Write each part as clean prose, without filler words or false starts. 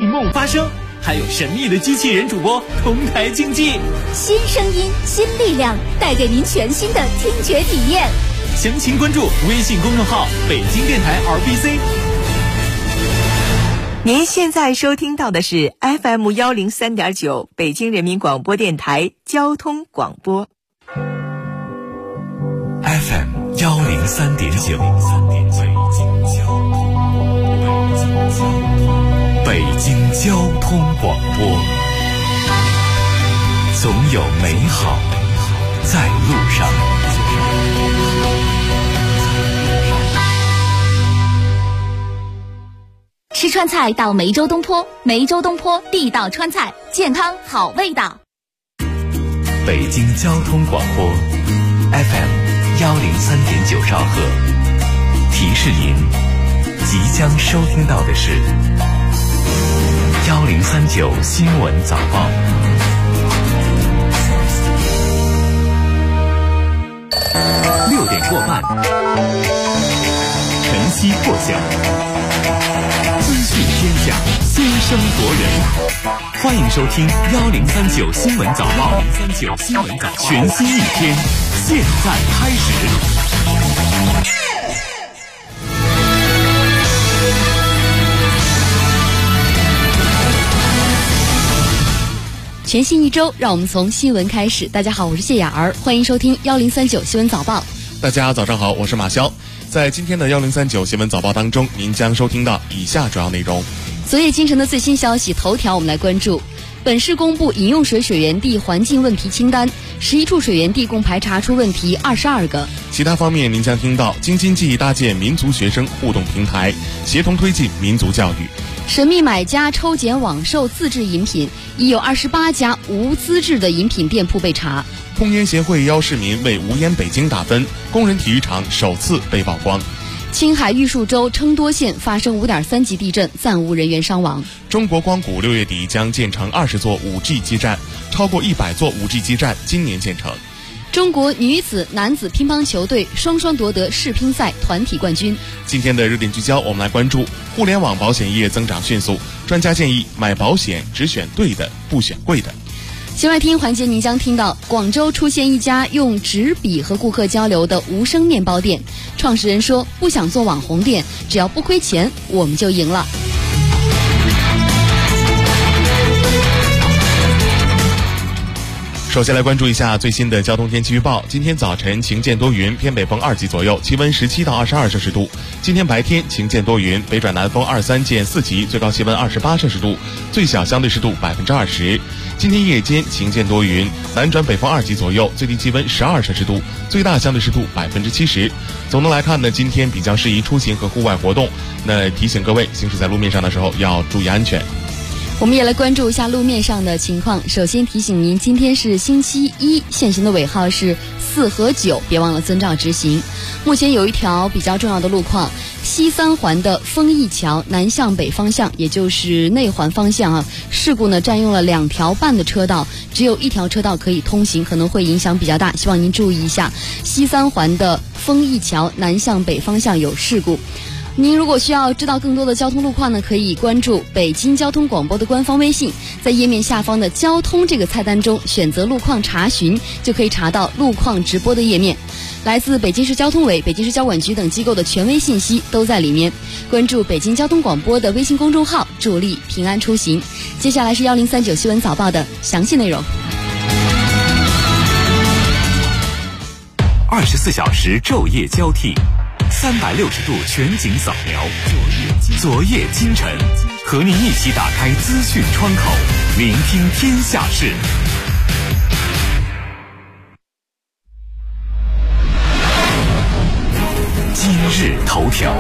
梦发声，还有神秘的机器人主播同台竞技。 新声音，新力量，带给您全新的听觉体验。 详情关注微信公众号北京电台 RBC。 您现在收听到的是 FM 103.9北京人民广播电台交通广播。 FM 103.9，北京交通广播，总有美好在路上。 吃川菜到梅州东坡，梅州东坡地道川菜，健康好味道。 北京交通广播 FM 103.9兆赫，提示您即将收听到的是1039新闻早报。6点过半，晨曦破晓，资讯天下，先声夺人。欢迎收听1039新闻早报，全新一天，现在开始。 全新一周，让我们从新闻开始。大家好，我是谢雅儿，欢迎收听1039新闻早报。 大家早上好，我是马潇。在今天的1039新闻早报当中，您将收听到以下主要内容。 昨夜今晨的最新消息，头条我们来关注。本市公布饮用水水源地环境问题清单，11处水源地共排查出问题22个。 其他方面，您将听到京津冀搭建民族学生互动平台，协同推进民族教育。 神秘买家抽检网售自制饮品，已有28家无资质的饮品店铺被查。 控烟协会邀市民为无烟北京打分，工人体育场首次被曝光。 青海玉树州称多县发生5.3级地震，暂无人员伤亡。 中国光谷6月底将建成20座 5G 基站，超过100座 5G 基站今年建成。 中国女子、男子乒乓球队双双夺得世乒赛团体冠军。 今天的热点聚焦，我们来关注互联网保险业增长迅速，专家建议买保险只选对的，不选贵的。 新外听环节，您将听到广州出现一家用纸笔和顾客交流的无声面包店，创始人说不想做网红店，只要不亏钱，我们就赢了。 首先来关注一下最新的交通天气预报。今天早晨晴见多云，偏北风2级左右，气温17到22摄氏度。今天白天晴见多云，北转南风23见4级，最高气温28摄氏度，最小相对湿度20%。今天夜间晴见多云，南转北风2级左右，最低气温12摄氏度，最大相对湿度70%。总的来看呢，今天比较适宜出行和户外活动。那提醒各位，行驶在路面上的时候要注意安全。 我们也来关注一下路面上的情况。首先提醒您，今天是星期一，限行的尾号是4和9，别忘了遵照执行。目前有一条比较重要的路况，西三环的丰益桥南向北方向，也就是内环方向事故呢占用了2条半的车道，只有1条车道可以通行，可能会影响比较大，希望您注意一下。西三环的丰益桥南向北方向有事故。您如果需要知道更多的交通路况呢，可以关注北京交通广播的官方微信，在页面下方的交通这个菜单中选择路况查询，就可以查到路况直播的页面。来自北京市交通委、北京市交管局等机构的权威信息都在里面。关注北京交通广播的微信公众号，助力平安出行。接下来是1039新闻早报的详细内容。 24小时昼夜交替，360度全景扫描，昨夜今晨，和您一起打开资讯窗口，聆听天下事。今日头条。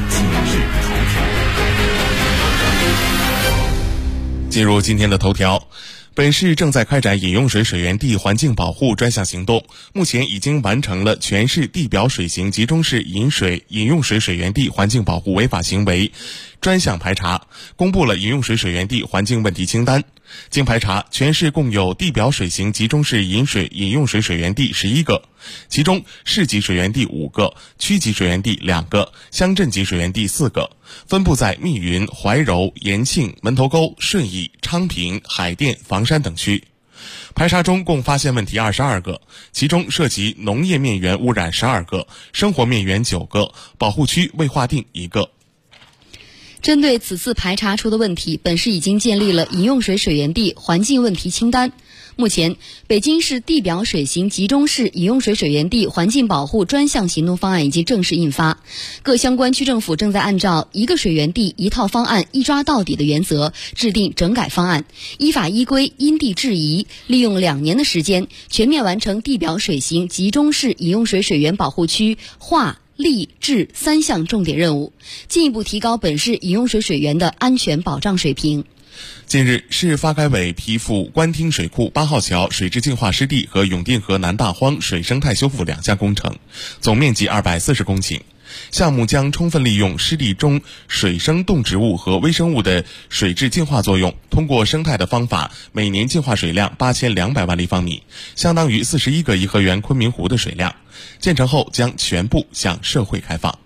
进入今天的头条。本市正在开展饮用水水源地环境保护专项行动，目前已经完成了全市地表水型集中式饮用水水源地环境保护违法行为专项排查，公布了饮用水水源地环境问题清单。经排查，全市共有地表水型集中式饮用水水源地11个，其中市级水源地5个，区级水源地2个，乡镇级水源地4个，分布在密云、怀柔、延庆、门头沟、顺义、昌平、海淀、房山等区。排查中共发现问题22个，其中涉及农业面源污染12个，生活面源9个，保护区未划定1个。 针对此次排查出的问题，本市已经建立了饮用水水源地环境问题清单。目前，北京市地表水型集中式饮用水水源地环境保护专项行动方案已经正式印发，各相关区政府正在按照一个水源地一套方案一抓到底的原则制定整改方案，依法依规因地制宜，利用2年的时间全面完成地表水型集中式饮用水水源保护区划立治3项重点任务，进一步提高本市饮用水水源的安全保障水平。 近日，市发改委批复官厅水库8号桥水质净化湿地和永定河南大荒水生态修复2项工程，总面积240公顷。项目将充分利用湿地中水生动植物和微生物的水质净化作用，通过生态的方法，每年净化水量8200万立方米，相当于41个颐和园昆明湖的水量。建成后将全部向社会开放。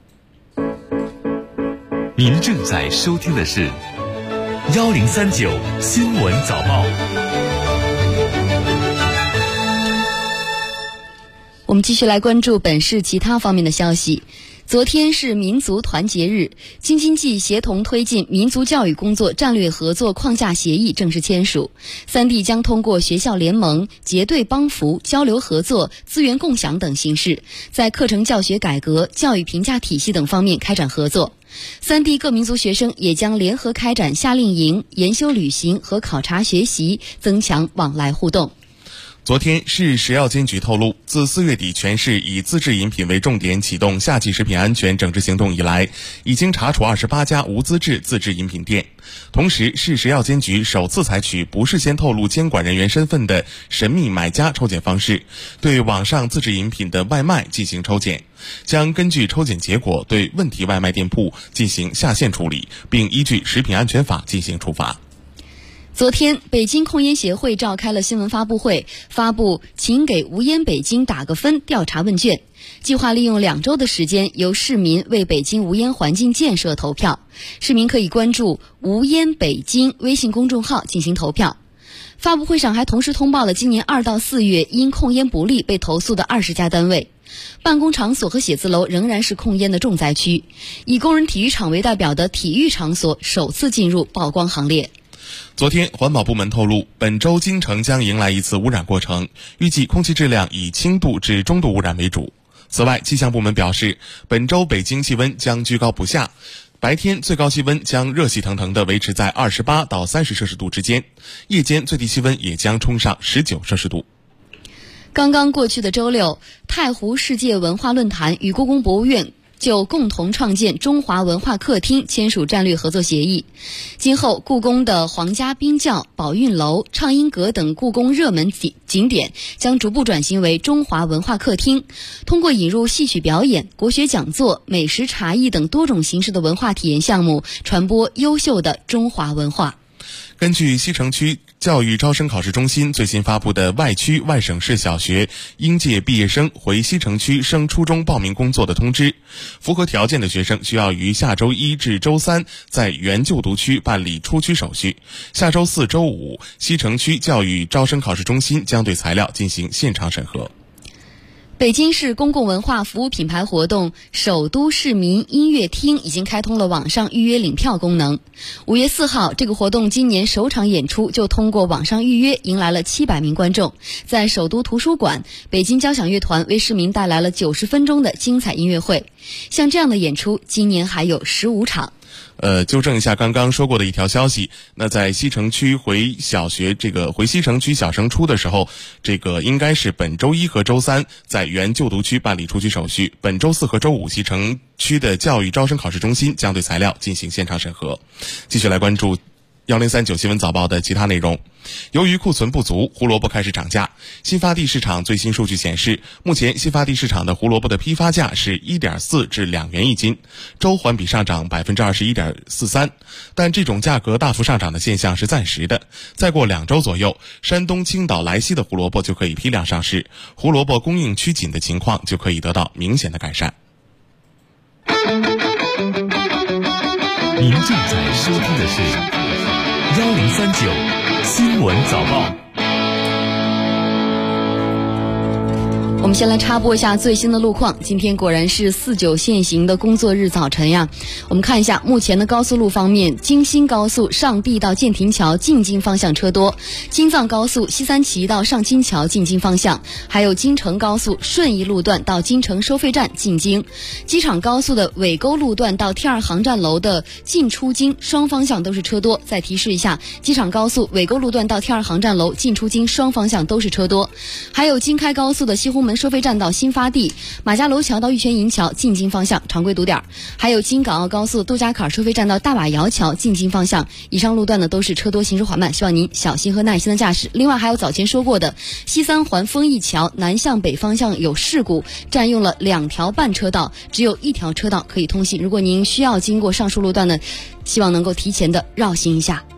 您正在收听的是1039新闻早报。 我们继续来关注本市其他方面的消息。昨天是民族团结日，京津冀协同推进民族教育工作战略合作框架协议正式签署，3地将通过学校联盟、结对帮扶、交流合作、资源共享等形式，在课程教学改革、教育评价体系等方面开展合作。3地各民族学生也将联合开展夏令营、研修旅行和考察学习，增强往来互动。 昨天，市食药监局透露，自4月底全市以自制饮品为重点启动夏季食品安全整治行动以来，已经查处28家无资质自制饮品店。同时，市食药监局首次采取不事先透露监管人员身份的神秘买家抽检方式，对网上自制饮品的外卖进行抽检，将根据抽检结果对问题外卖店铺进行下线处理，并依据食品安全法进行处罚。 昨天，北京控烟协会召开了新闻发布会，发布请给无烟北京打个分调查问卷，计划利用2周的时间，由市民为北京无烟环境建设投票。市民可以关注无烟北京微信公众号进行投票。发布会上还同时通报了今年2到4月因控烟不力被投诉的20家单位。办公场所和写字楼仍然是控烟的重灾区，以工人体育场为代表的体育场所首次进入曝光行列。 昨天，环保部门透露，本周京城将迎来一次污染过程，预计空气质量以轻度至中度污染为主。此外，气象部门表示，本周北京气温将居高不下，白天最高气温将热气腾腾地维持在28到30摄氏度之间，夜间最低气温也将冲上19摄氏度。 刚刚过去的周六，太湖世界文化论坛与故宫博物院就共同创建中华文化客厅签署战略合作协议。今后，故宫的皇家冰窖、宝运楼、畅音阁等故宫热门景点将逐步转型为中华文化客厅，通过引入戏曲表演、国学讲座、美食茶艺等多种形式的文化体验项目，传播优秀的中华文化。 根据西城区教育招生考试中心最新发布的外区外省市小学应届毕业生回西城区升初中报名工作的通知，符合条件的学生需要于下周1至周3在原就读区办理出区手续，下周4、周5西城区教育招生考试中心将对材料进行现场审核。 北京市公共文化服务品牌活动首都市民音乐厅已经开通了网上预约领票功能。5月4号，这个活动今年首场演出就通过网上预约迎来了700名观众。在首都图书馆，北京交响乐团为市民带来了90分钟的精彩音乐会。像这样的演出，今年还有15场。 纠正一下刚刚说过的一条消息，那在西城区回西城区小升初的时候，应该是本周1和周3在原就读区办理出区手续，本周4和周5西城区的教育招生考试中心将对材料进行现场审核。继续来关注 1039新闻早报的其他内容。由于库存不足，胡萝卜开始涨价。新发地市场最新数据显示，目前新发地市场的胡萝卜的批发价是 1.4 至2元一斤，周环比上涨 21.43%。但这种价格大幅上涨的现象是暂时的，再过2周左右，山东青岛莱西的胡萝卜就可以批量上市，胡萝卜供应趋紧的情况就可以得到明显的改善。 您正在收听的是1039新闻早报。 我们先来插播一下最新的路况。今天果然是49限行的工作日早晨呀。我们看一下目前的高速路方面，京新高速上地到建亭桥进京方向车多，京藏高速西三旗到上金桥进京方向，还有京承高速顺义路段到京承收费站进京，机场高速的尾沟路段到T2航站楼的进出京双方向都是车多。再提示一下，机场高速尾沟路段到T2航站楼进出京双方向都是车多。还有京开高速的西红门收费站到新发地，马家楼桥到玉泉营桥进京方向常规堵点，还有京港澳高速杜家坎收费站到大瓦窑桥进京方向，以上路段呢都是车多行驶缓慢，希望您小心和耐心的驾驶。另外还有早前说过的西三环丰益桥南向北方向有事故，占用了2条半车道，只有1条车道可以通行，如果您需要经过上述路段呢，希望能够提前的绕行一下。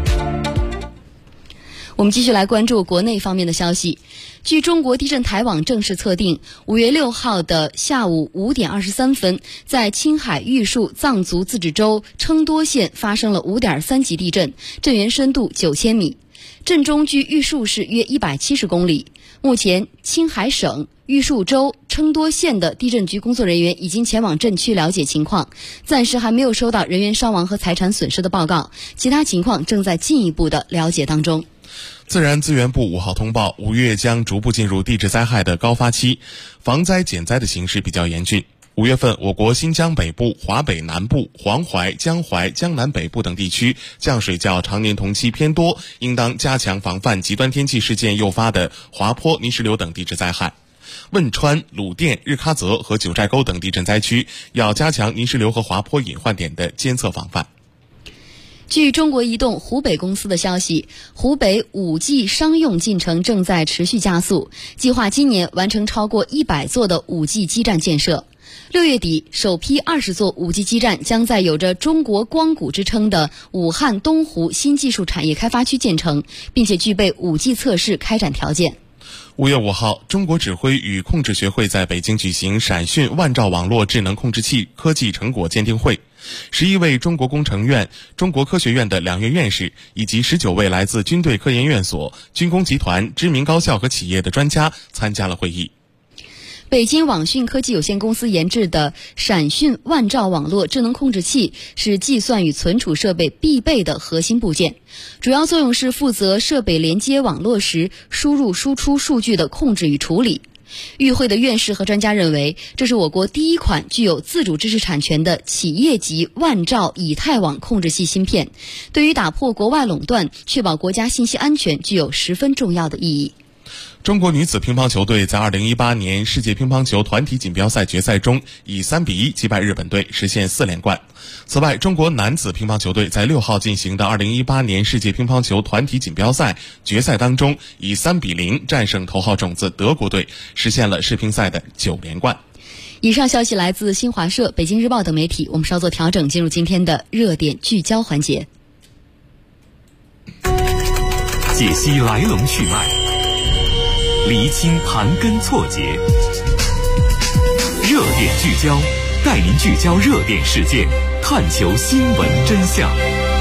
我们继续来关注国内方面的消息。据中国地震台网正式测定，5月6号的下午5点23分，在青海玉树藏族自治州称多县发生了5.3级地震，震源深度9000米，震中距玉树市约170公里。目前，青海省玉树州称多县的地震局工作人员已经前往震区了解情况，暂时还没有收到人员伤亡和财产损失的报告，其他情况正在进一步的了解当中。 自然资源部5号通报，5月将逐步进入地质灾害的高发期，防灾减灾的形势比较严峻。5月份，我国新疆北部、华北南部、黄淮、江淮、江南北部等地区降水较常年同期偏多，应当加强防范极端天气事件诱发的滑坡、泥石流等地质灾害。汶川、鲁甸、日喀则和九寨沟等地震灾区要加强泥石流和滑坡隐患点的监测防范。 据中国移动湖北公司的消息，湖北 5G 商用进程正在持续加速，计划今年完成超过100座的 5G 基站建设。6月底，首批20座 5G 基站将在有着中国光谷之称的武汉东湖新技术产业开发区建成，并且具备 5G 测试开展条件。 5月5号，中国指挥与控制学会在北京举行闪讯万兆网络智能控制器科技成果鉴定会，11位中国工程院、中国科学院的2院院士以及19位来自军队科研院所、军工集团、知名高校和企业的专家参加了会议。 北京网讯科技有限公司研制的闪讯万兆网络智能控制器是计算与存储设备必备的核心部件，主要作用是负责设备连接网络时输入输出数据的控制与处理。与会的院士和专家认为，这是我国第一款具有自主知识产权的企业级万兆以太网控制器芯片，对于打破国外垄断、确保国家信息安全具有十分重要的意义。 中国女子乒乓球队在2018年世界乒乓球团体锦标赛决赛中以3-1击败日本队，实现4连冠。此外，中国男子乒乓球队在6号进行的2018年世界乒乓球团体锦标赛决赛当中，以3-0战胜头号种子德国队，实现了世乒赛的9连冠。 以上消息来自新华社、北京日报等媒体。我们稍作调整，进入今天的热点聚焦环节， 解析来龙去脉，厘清盘根错节，热点聚焦，带您聚焦热点事件，探求新闻真相。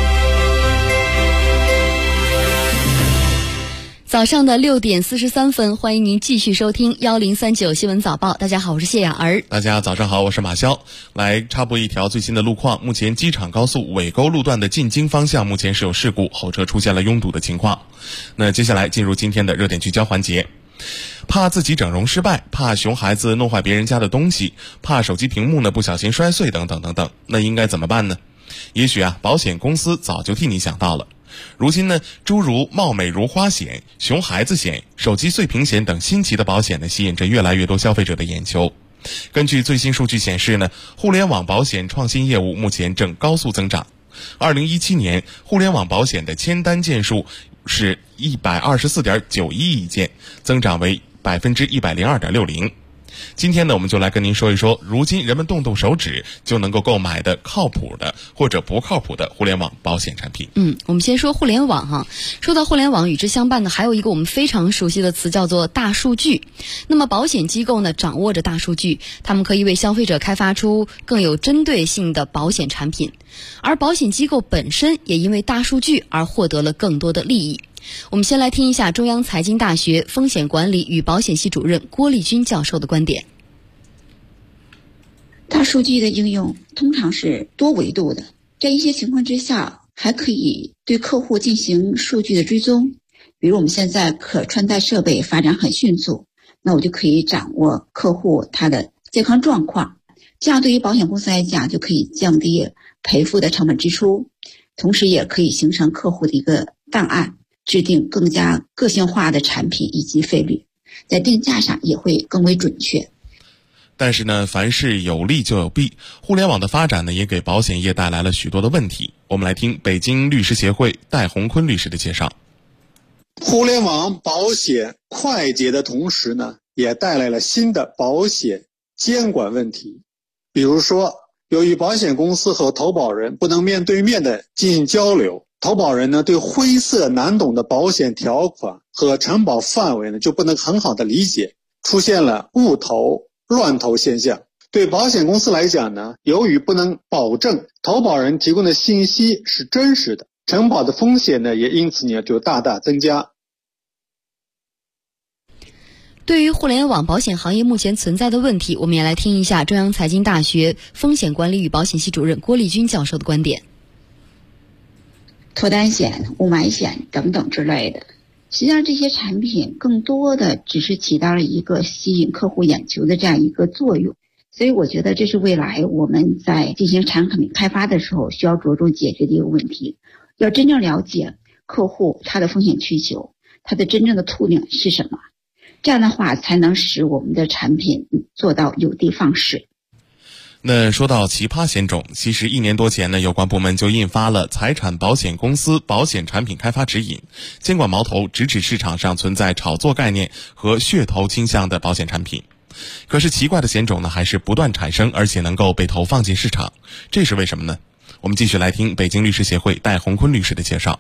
早上的6点43分，欢迎您继续收听1039新闻早报。大家好，我是谢雅儿。 大家早上好，我是马潇。来插播一条最新的路况，目前机场高速尾沟路段的进京方向目前是有事故，后车出现了拥堵的情况。那接下来进入今天的热点聚焦环节。怕自己整容失败，怕熊孩子弄坏别人家的东西，怕手机屏幕呢不小心摔碎等等等等，那应该怎么办呢？也许保险公司早就替你想到了。如今呢，诸如貌美如花险、熊孩子险、手机碎屏险等新奇的保险呢，吸引着越来越多消费者的眼球。根据最新数据显示呢，互联网保险创新业务目前正高速增长。 2017年互联网保险的签单件数是124.91亿件，增长为102.60%。今天呢，我们就来跟您说一说，如今人们动动手指就能够购买的靠谱的或者不靠谱的互联网保险产品。 我们先说互联网哈。说到互联网，与之相伴的还有一个我们非常熟悉的词，叫做大数据。那么保险机构呢，掌握着大数据，他们可以为消费者开发出更有针对性的保险产品，而保险机构本身也因为大数据而获得了更多的利益。我们先来听一下中央财经大学风险管理与保险系主任郭丽君教授的观点。 大数据的应用通常是多维度的，在一些情况之下还可以对客户进行数据的追踪。比如我们现在可穿戴设备发展很迅速，那我就可以掌握客户他的健康状况，这样对于保险公司来讲就可以降低赔付的成本支出，同时也可以形成客户的一个档案，制定更加个性化的产品以及费率，在定价上也会更为准确。 但是呢，凡事有利就有弊，互联网的发展呢，也给保险业带来了许多的问题。我们来听北京律师协会戴洪坤律师的介绍。 互联网保险快捷的同时呢，也带来了新的保险监管问题。比如说，由于保险公司和投保人不能面对面的进行交流，投保人呢对灰色难懂的保险条款和承保范围呢就不能很好的理解，出现了误投乱投现象。对保险公司来讲呢，由于不能保证投保人提供的信息是真实的，承保的风险呢也因此呢就大大增加。 对于互联网保险行业目前存在的问题，我们也来听一下中央财经大学风险管理与保险系主任郭丽君教授的观点。 脱单险、雾霾险等等之类的，实际上这些产品更多的只是起到了一个吸引客户眼球的这样一个作用，所以我觉得这是未来我们在进行产品开发的时候需要着重解决的一个问题。要真正了解客户他的风险需求，他的真正的途径是什么，这样的话才能使我们的产品做到有的放矢。 那说到奇葩险种，其实1年多前呢，有关部门就印发了《财产保险公司保险产品开发指引》，监管矛头直指市场上存在炒作概念和噱头倾向的保险产品。可是奇怪的险种呢，还是不断产生，而且能够被投放进市场，这是为什么呢？我们继续来听北京律师协会戴洪坤律师的介绍。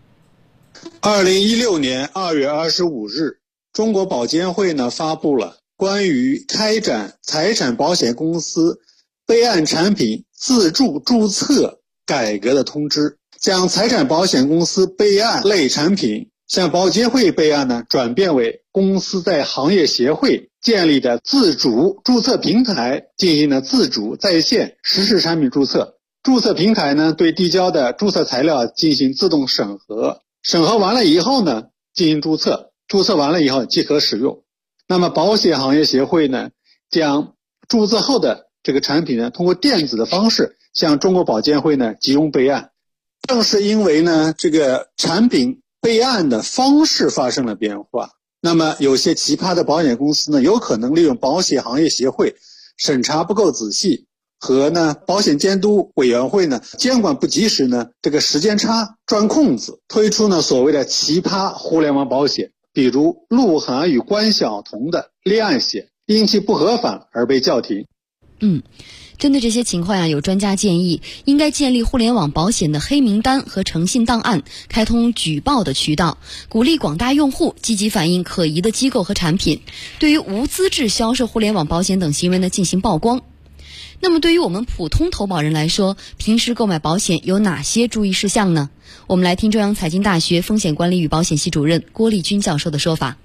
2016年2月25日，中国保监会呢发布了关于开展财产保险公司备案产品自助注册改革的通知，将财产保险公司备案类产品向保监会备案呢转变为公司在行业协会建立的自主注册平台进行了自主在线实时产品注册。注册平台呢对递交的注册材料进行自动审核，审核完了以后呢进行注册，注册完了以后即可使用。那么保险行业协会呢将注册后的这个产品呢通过电子的方式向中国保监会呢集中备案。正是因为呢这个产品备案的方式发生了变化，那么有些奇葩的保险公司呢有可能利用保险行业协会审查不够仔细和呢保险监督委员会呢监管不及时呢这个时间差钻空子，推出呢所谓的奇葩互联网保险，比如鹿晗与关晓彤的恋爱险因其不合法而被叫停。 针对这些情况有专家建议应该建立互联网保险的黑名单和诚信档案，开通举报的渠道，鼓励广大用户积极反映可疑的机构和产品，对于无资质销售互联网保险等行为呢进行曝光。那么对于我们普通投保人来说，平时购买保险有哪些注意事项呢？我们来听中央财经大学风险管理与保险系主任郭丽君教授的说法。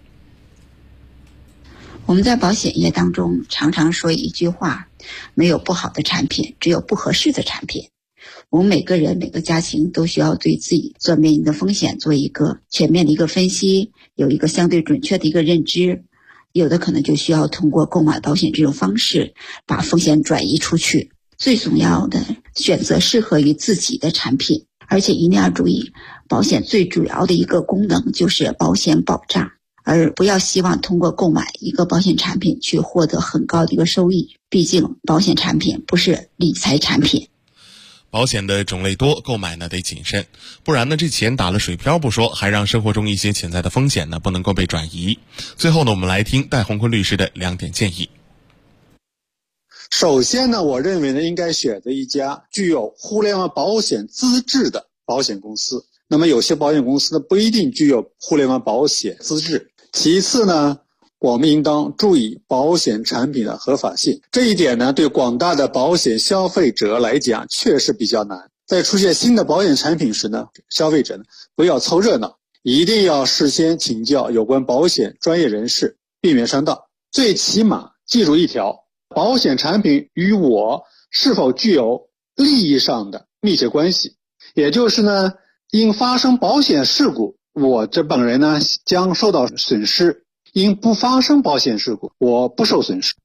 我们在保险业当中常常说一句话，没有不好的产品，只有不合适的产品。我们每个人每个家庭都需要对自己所面临的风险做一个全面的一个分析，有一个相对准确的一个认知，有的可能就需要通过购买保险这种方式把风险转移出去。最重要的选择适合于自己的产品，而且一定要注意，保险最主要的一个功能就是保险保障，而不要希望通过购买一个保险产品去获得很高的一个收益，毕竟保险产品不是理财产品。 保险的种类多，购买呢得谨慎，不然呢这钱打了水漂不说，还让生活中一些潜在的风险呢不能够被转移。最后呢，我们来听戴宏坤律师的2点建议。 首先呢，我认为呢应该选择一家具有互联网保险资质的保险公司。那么有些保险公司呢不一定具有互联网保险资质。其次呢，我们应当注意保险产品的合法性，这一点呢对广大的保险消费者来讲确实比较难。在出现新的保险产品时呢，消费者呢不要凑热闹，一定要事先请教有关保险专业人士，避免上当。最起码记住一条，保险产品与我是否具有利益上的密切关系，也就是呢，因发生保险事故，我这本人呢将受到损失，因不发生保险事故，我不受损失。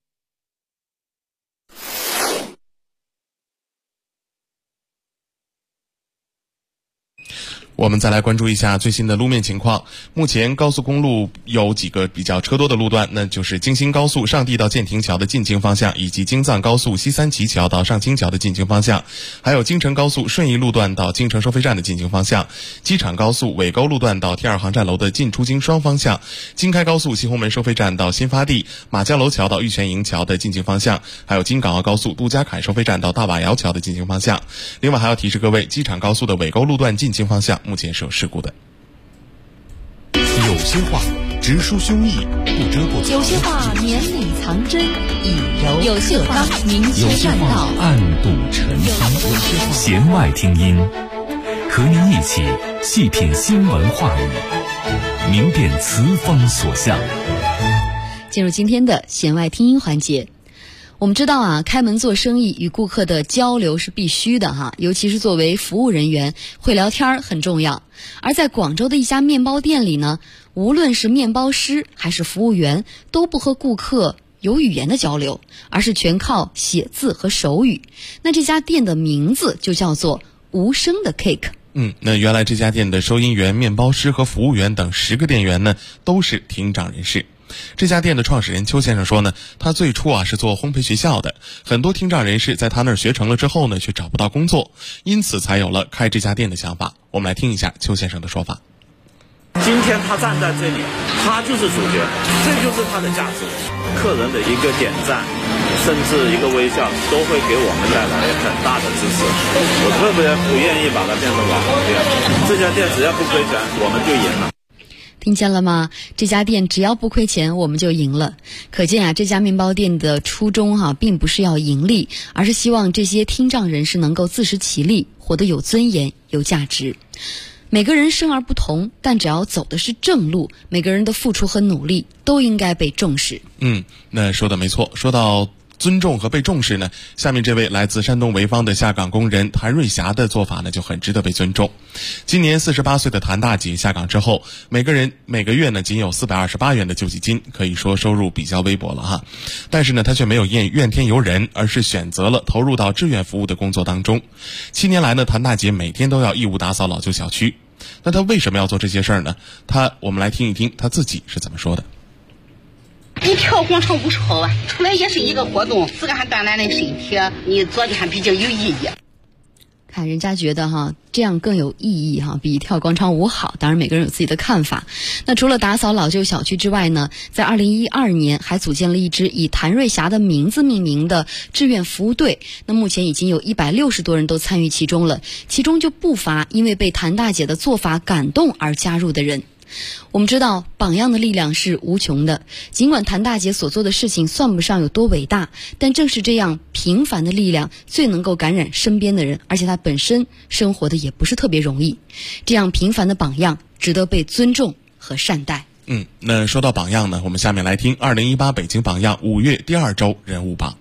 我们再来关注一下最新的路面情况。目前高速公路有几个比较车多的路段，那就是京新高速上地到建亭桥的进京方向，以及京藏高速西三旗桥到上清桥的进京方向，还有京承高速顺义路段到京承收费站的进京方向，机场高速尾沟路段到T2航站楼的进出京双方向，京开高速西红门收费站到新发地，马家楼桥到玉泉营桥的进京方向，还有京港澳高速杜家坎收费站到大瓦窑桥的进京方向。另外还要提示各位，机场高速的尾沟路段进京方向目前是有事故的。 有些话直抒胸臆，不遮不有些话绵里藏针，以柔有些话明有些确善道， 话暗度陈仓。弦外听音，和您一起细品新闻话语，明辨词风所向。 进入今天的弦外听音环节。我们知道啊，开门做生意与顾客的交流是必须的哈，尤其是作为服务人员，会聊天很重要。而在广州的一家面包店里呢，无论是面包师还是服务员，都不和顾客有语言的交流，而是全靠写字和手语。那这家店的名字就叫做无声的 Cake。 那原来这家店的收银员、面包师和服务员等10个店员呢，都是听障人士。这家店的创始人邱先生说呢，他最初是做烘焙学校的，很多听障人士在他那儿学成了之后呢，却找不到工作，因此才有了开这家店的想法。我们来听一下邱先生的说法。 今天他站在这里，他就是主角，这就是他的价值。客人的一个点赞，甚至一个微笑，都会给我们带来很大的支持。我特别不愿意把它变成网红店，这家店只要不亏钱，我们就赢了。 听见了吗？这家店只要不亏钱，我们就赢了。可见啊，这家面包店的初衷并不是要盈利，而是希望这些听障人士能够自食其力，活得有尊严、有价值。每个人生而不同，但只要走的是正路，每个人的付出和努力都应该被重视。 那说的没错。说到尊重和被重视呢，下面这位来自山东潍坊的下岗工人谭瑞霞的做法呢，就很值得被尊重。今年48岁的谭大姐下岗之后，每个月呢仅有428元的救济金，可以说收入比较微薄了哈。但是呢，她却没有怨天尤人，而是选择了投入到志愿服务的工作当中。7年来呢，谭大姐每天都要义务打扫老旧小区。那她为什么要做这些事儿呢？我们来听一听她自己是怎么说的。 你跳广场舞是好啊，出来也是一个活动，自个还锻炼的身体，你做的还比较有意义。 看人家觉得这样更有意义比跳广场舞好。当然每个人有自己的看法。那除了打扫老旧小区之外呢，在2012年还组建了一支以谭瑞霞的名字命名的志愿服务队。那目前已经有160多人都参与其中了，其中就不乏因为被谭大姐的做法感动而加入的人。我们知道榜样的力量是无穷的，尽管谭大姐所做的事情算不上有多伟大，但正是这样平凡的力量最能够感染身边的人，而且她本身生活的也不是特别容易。这样平凡的榜样值得被尊重和善待。 那说到榜样呢，我们下面来听2018北京榜样5月第2周人物榜。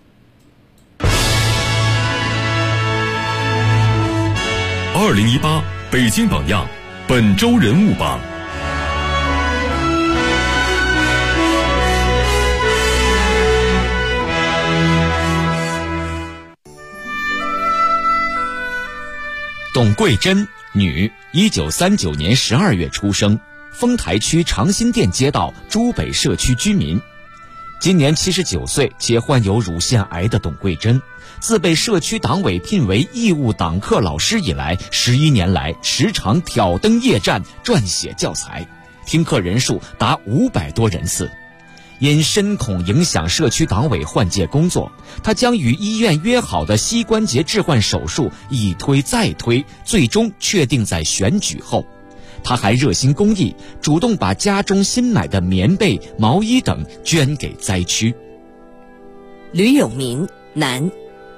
2018北京榜样本周人物榜。 董桂珍，女，1939年12月出生，丰台区长辛店街道珠北社区居民。 今年79岁且患有乳腺癌的董桂珍，自被社区党委聘为义务党课老师以来，11年来时常挑灯夜战，撰写教材，听课人数达500多人次。因深恐影响社区党委换届工作，他将与医院约好的膝关节置换手术一推再推，最终确定在选举后。他还热心公益，主动把家中新买的棉被、毛衣等捐给灾区。 吕永民，男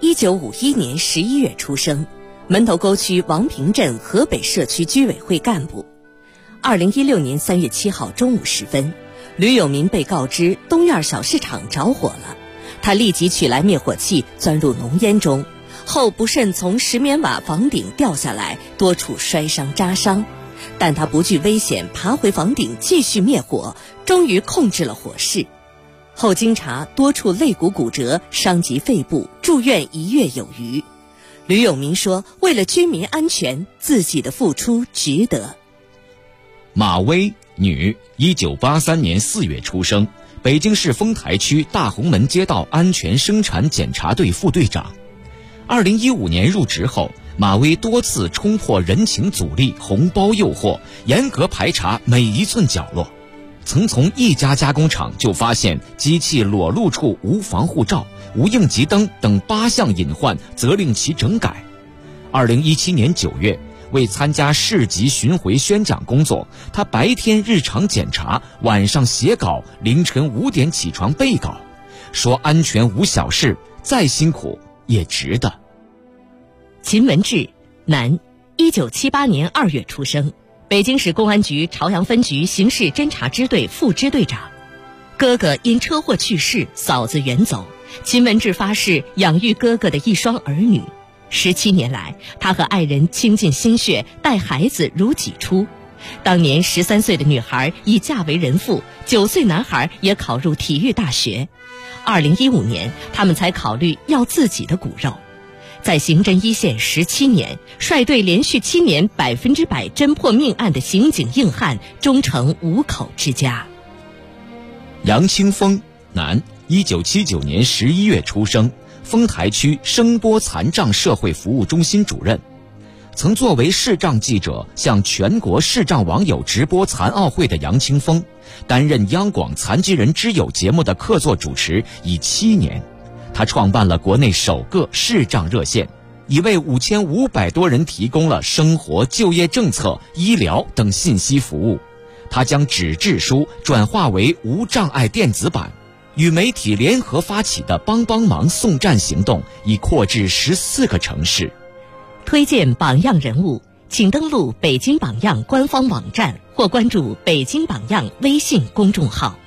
，1951年11月出生，门头沟区王平镇河北社区居委会干部。2016年3月7号中午时分，吕永民被告知东院小市场着火了，他立即取来灭火器钻入浓烟中，后不慎从石棉瓦房顶掉下来，多处摔伤扎伤，但他不惧危险，爬回房顶继续灭火，终于控制了火势。后经查，多处肋骨骨折，伤及肺部，住院1月有余。吕永民说，为了居民安全，自己的付出值得。 马薇，女，1983年4月出生，北京市丰台区大红门街道安全生产检查队副队长。2015年入职后，马薇多次冲破人情阻力、红包诱惑，严格排查每一寸角落。曾从一家加工厂就发现机器裸露处无防护罩、无应急灯等8项隐患，责令其整改。2017年9月，为参加市级巡回宣讲工作，他白天日常检查，晚上写稿，凌晨5点起床背稿，说安全无小事，再辛苦也值得。 秦文志，男，1978年2月出生，北京市公安局朝阳分局刑事侦查支队副支队长。哥哥因车祸去世，嫂子远走，秦文志发誓养育哥哥的一双儿女。17年来，他和爱人倾尽心血，带孩子如己出。当年13岁的女孩已嫁为人妇，9岁男孩也考入体育大学。2015年，他们才考虑要自己的骨肉。在刑侦一线17年，率队连续7年100%侦破命案的刑警硬汉，终成5口之家。 杨清峰，男，1979年11月出生，丰台区声波残障社会服务中心主任。曾作为视障记者向全国视障网友直播残奥会的杨清峰，担任央广残疾人之友节目的客座主持已7年。他创办了国内首个视障热线，已为5500多人提供了生活、就业政策、医疗等信息服务。他将纸质书转化为无障碍电子版，与媒体联合发起的帮帮忙送站行动已扩至14个城市。 推荐榜样人物，请登录北京榜样官方网站或关注北京榜样微信公众号。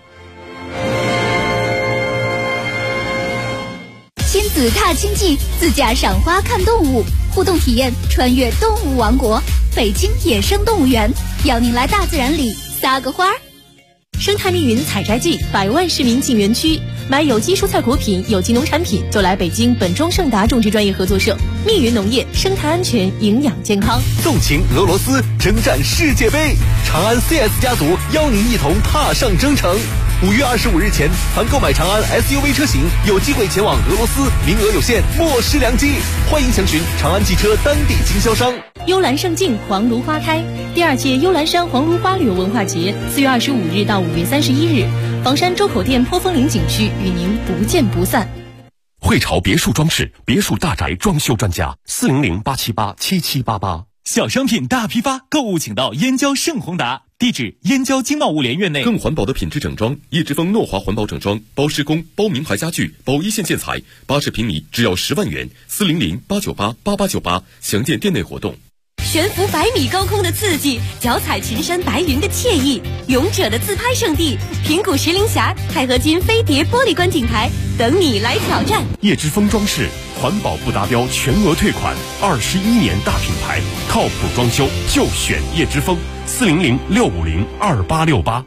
亲子踏青记，自驾赏花看动物，互动体验穿越动物王国，北京野生动物园，邀您来大自然里撒个花儿。 生态密云采摘季，100万市民进园区，买有机蔬菜果品、有机农产品，就来北京本庄盛达种植专业合作社。密云农业，生态安全，营养健康。 纵情俄罗斯，征战世界杯，长安 CS 家族邀您一同踏上征程。5月25日前，凡购买长安 SUV 车型，有机会前往俄罗斯，名额有限，莫失良机。欢迎详询长安汽车当地经销商。 幽兰胜境，黄芦花开。第2届幽兰山黄芦花旅游文化节4月25日到5月31日，房山周口店坡峰岭景区与您不见不散。 汇潮别墅装饰，别墅大宅装修专家，400-878-7788。 小商品大批发，购物请到燕郊盛宏达，地址燕郊经贸物联院内。 更环保的品质整装，叶之峰诺华环保整装，包施工，包名牌家具，包一线建材，80平米只要10万元，400-898-8898，详见店内活动。 悬浮100米高空的刺激，脚踩群山白云的惬意，勇者的自拍圣地平谷石林峡钛合金飞碟玻璃观景台，等你来挑战。 叶之峰装饰，环保不达标全额退款，21年大品牌，靠谱装修就选叶之峰，400-650-2868。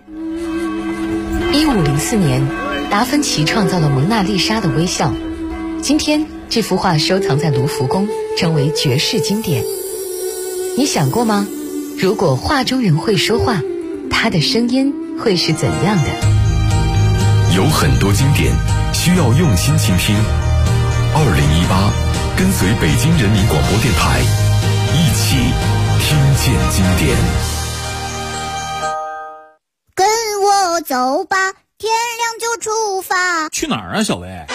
1504年，达芬奇创造了蒙娜丽莎的微笑，今天这幅画收藏在卢浮宫，成为绝世经典。你想过吗？如果画中人会说话，他的声音会是怎样的？ 有很多经典需要用心倾听。2018，跟随北京人民广播电台，一起听见经典。 跟我走吧，天亮就出发。 去哪儿啊，小薇？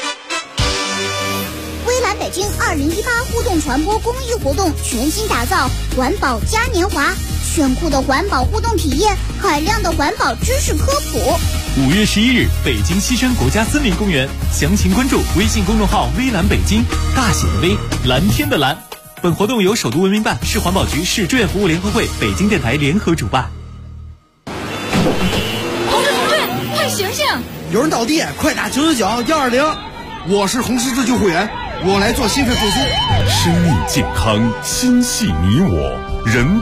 微蓝北京2018互动传播公益活动全新打造环保嘉年华，炫酷的环保互动体验，海量的环保知识科普。 5月11日，北京西山国家森林公园，详情关注微信公众号微蓝北京，大写的微，蓝天的蓝。本活动由首都文明办、市环保局、市志愿服务联合会、北京电台联合主办。 同志，快醒醒！ 有人倒地，快打999-120。我是红十字救护员，我来做心肺复苏。 生命健康，心系你我，人